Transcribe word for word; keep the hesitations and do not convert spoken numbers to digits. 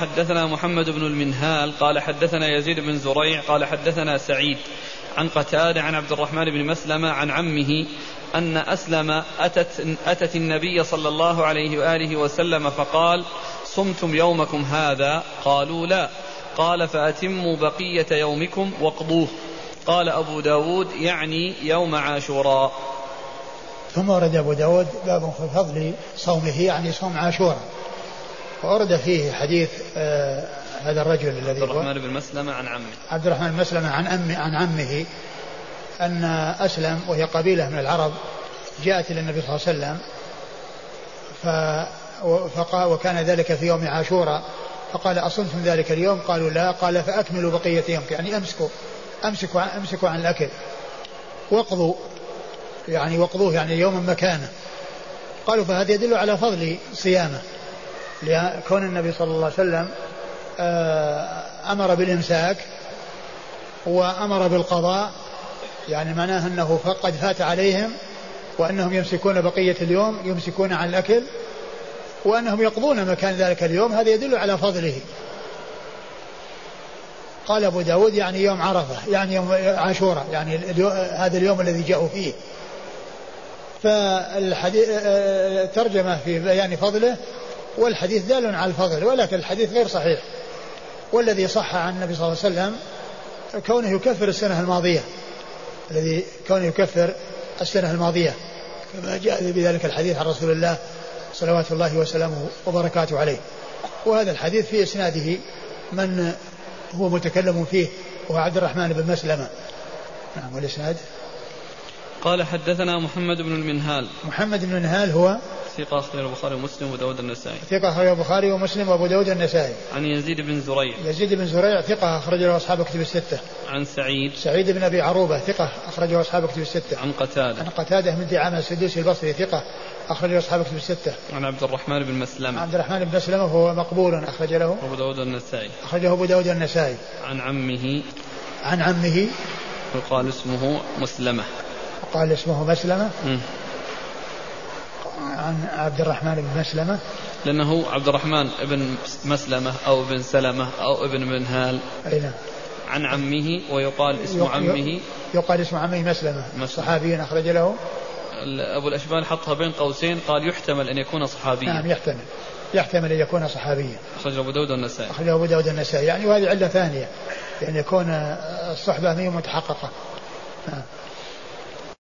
حدثنا محمد بن المنهال قال حدثنا يزيد بن زريع قال حدثنا سعيد عن قتادة عن عبد الرحمن بن مسلمة عن عمه أن أسلم أتت, أتت النبي صلى الله عليه وآله وسلم فقال صمتم يومكم هذا؟ قالوا لا. قال فأتموا بقية يومكم واقضوه. قال أبو داود يعني يوم عاشوراء. ثم ورد أبو داود باب في فضل صومه يعني صوم عاشوراء، وأورد فيه حديث آه هذا الرجل الذي عبد الرحمن بن مسلمة عن عمه عبد الرحمن بن مسلمة عن أمه عن عمه أن أسلم وهي قبيلة من العرب جاءت إلى النبي صلى الله عليه وسلم فقال وكان ذلك في يوم عاشوراء فقال أصمتم ذلك اليوم؟ قالوا لا. قال فأكملوا بقية يومك يعني أمسكوا أمسكوا أمسكوا عن الأكل واقضوا يعني وقضوه يعني يوما مكانه. قالوا فهذا يدل على فضل صيامه لكون النبي صلى الله عليه وسلم أمر بالإمساك وأمر بالقضاء، يعني معناه أنه قد فات عليهم وأنهم يمسكون بقية اليوم يمسكون عن الأكل وأنهم يقضون مكان ذلك اليوم، هذا يدل على فضله. قال أبو داود يعني يوم عرفة يعني يوم عاشوراء يعني هذا اليوم الذي جاءوا فيه. فالحديث ترجمة في بيان فضله والحديث دال على الفضل، ولكن الحديث غير صحيح. والذي صح عن النبي صلى الله عليه وسلم كونه يكفر السنة الماضية الذي كونه يكفر السنة الماضية كما جاء بذلك الحديث عن رسول الله صلوات الله وسلامه وبركاته عليه. وهذا الحديث في إسناده من هو متكلم فيه وهو عبد الرحمن بن مسلمة. نعم. والإسناد قال حدثنا محمد بن المنهال. محمد بن المنهال هو ثقة أخرجه البخاري ومسلم وأبو داود النسائي. ثقة أخرجه البخاري ومسلم وأبو داود النسائي. عن يزيد بن زريع. يزيد بن زريع ثقة أخرجه أصحاب كتب الستة. عن سعيد. سعيد بن أبي عروبة ثقة أخرجه أصحاب كتب الستة. عن قتادة. عن قتادة بن دعامة السدوسي البصري ثقة أخرجه أصحاب كتب الستة. عن عبد الرحمن بن مسلمة. عبد الرحمن بن مسلمة هو مقبول أخرج له أبو داود النسائي. أخرجه أبو داود النسائي. عن عمه. عن عمه وقال اسمه مسلمة. قال اسمه مسلمة. م. عن عبد الرحمن بن مسلمة لأنه عبد الرحمن ابن مسلمة أو ابن سلمة أو ابن منهال. أين؟ عن عمه ويقال اسم عمه يقال اسم عمه مسلمة صحابي أخرج له. أبو الأشبال حطها بين قوسين قال يحتمل أن يكون صحابيا. نعم يحتمل يحتمل أن يكون صحابيا. أخرجه أبو داود النسائي. أخرجه أبو داود النسائي يعني وهذه علة ثانية يعني يكون الصحبة متحققة. نعم.